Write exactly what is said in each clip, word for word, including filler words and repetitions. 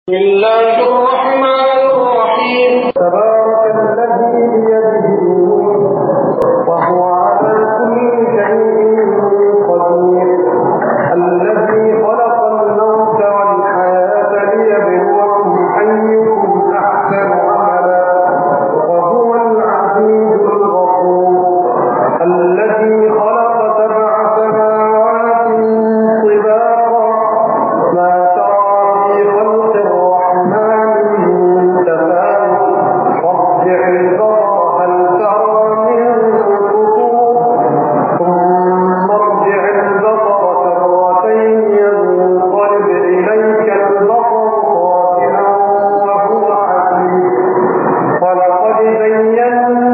بسم الله الرحمن الرحيم. تبارك الذي بيده الملك وهو على كل شيء قدير الذي خلق الموت والحياة ليبلوكم أيكم أحسن عملا وهو العزيز الغفور الذي خلق سبع سماوات طباقا ما ترى في خلق الرحمن من تفاوت فارجع البصر هل ترى من فطور ثم ارجع البصر كرتين ينقلب إليك البصر خاسئا وهو حسير ولقد زينا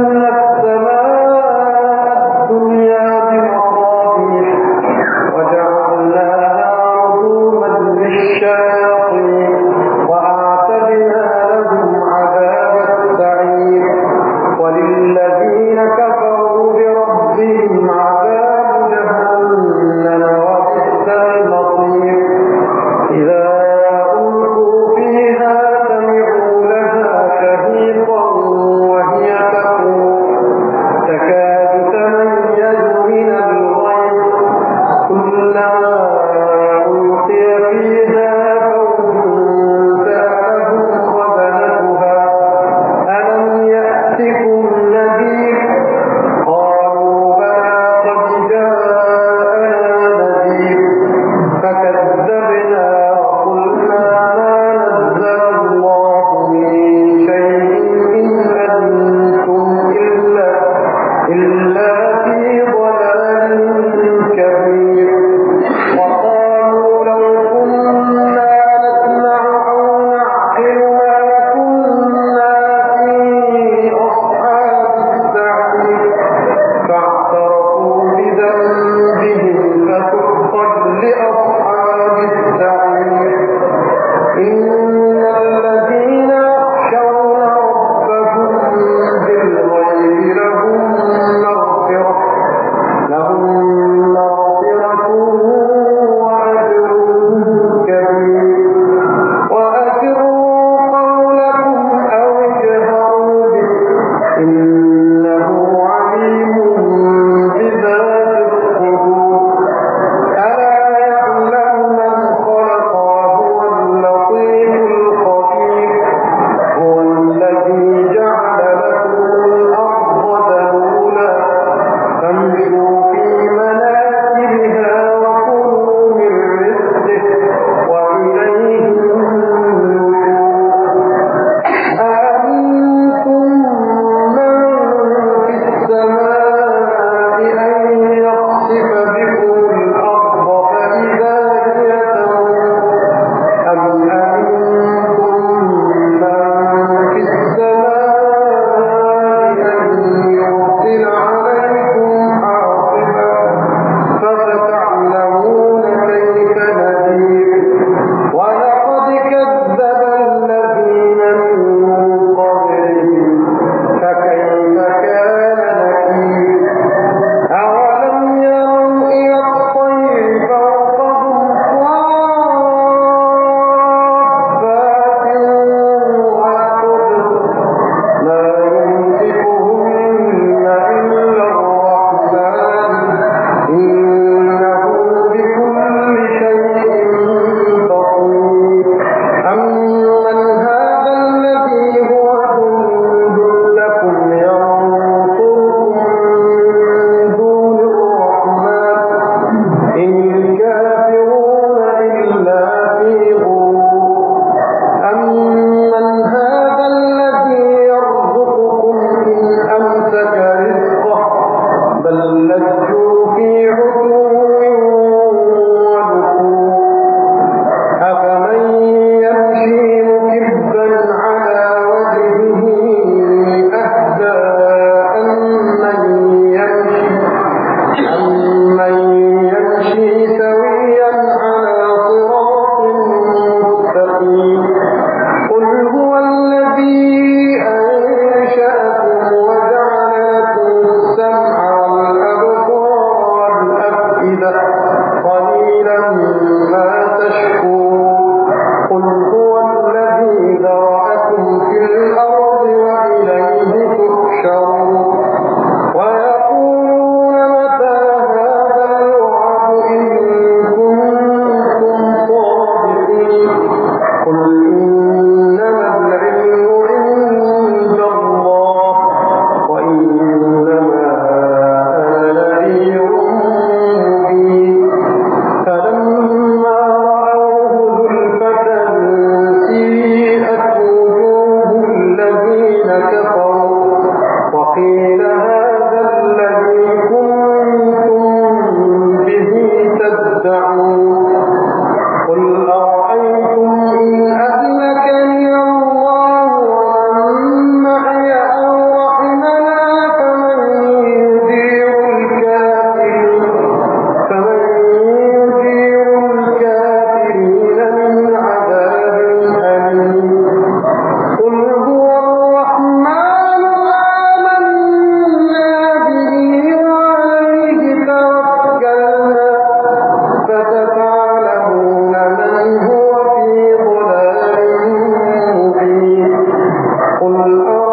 السماء الدنيا بمصابيح وجعلناها رجوما للشياطين وأعتدنا لهم عذاب السعير وللذين كفروا بربهم عذاب جهنم وبئس المصير إذا ألقوا فيها سمعوا لها شهيقا وهي تفور تكاد تميز من الغيظ كلما ألقي فيها فوج سألهم خزنتها ألم يأتكم نذير قالوا بلى قد جاءنا نذير فكذبنا وقلنا ما نزل الله من شيء إن أنتم إلا إلا في ضلال كبير وقالوا لو كنا نسمع أو نعقل ما كنا في أصحاب السعير فاعترفوا بذنبهم فسحقا لأصحاب السعير إن الذين يخشون ربهم بالغيب لهم مغفرة لهم مغفرة وأجر كبير وأسروا قولكم أو اجهروا به إنه عليم بذات الصدور ألا يعلم من خلق وهو اللطيف قل